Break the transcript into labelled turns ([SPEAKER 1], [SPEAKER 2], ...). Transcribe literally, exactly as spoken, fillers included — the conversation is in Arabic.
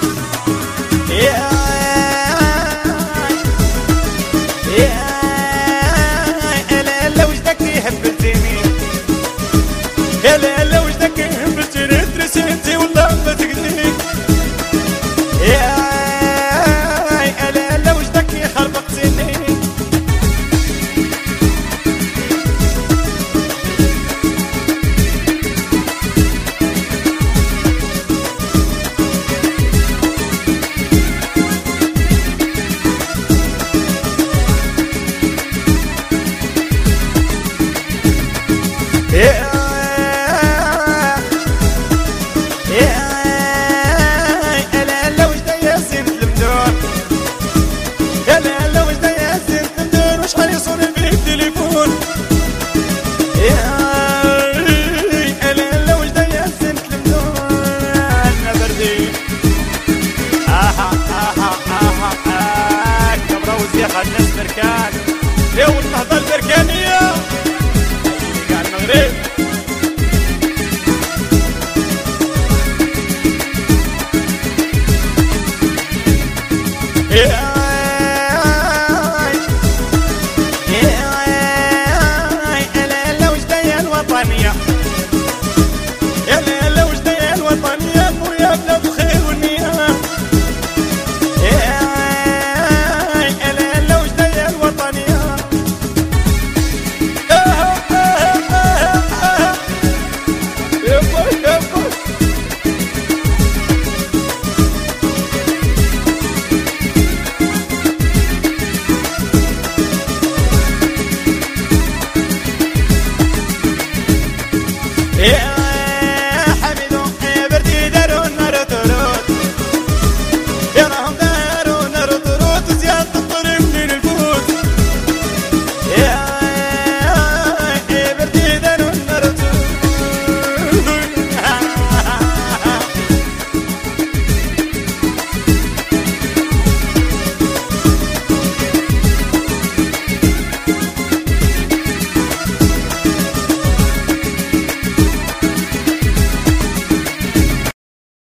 [SPEAKER 1] يا يا لا وجدك هبلتني يا لا لا وجدك هبلتني ترسنتي والله ما تقدري يا لا لا وجدك خربقتني يا يا لا لا وجدي يا زين المدور يا لا لا وجدي يا زين المدور وشحال يصون بيه التليفون يا لا لا وجدي يا زين المدور انا بردي اها اها اها اها كبره وزيخه الناس بركان يا والنهضه البركانيه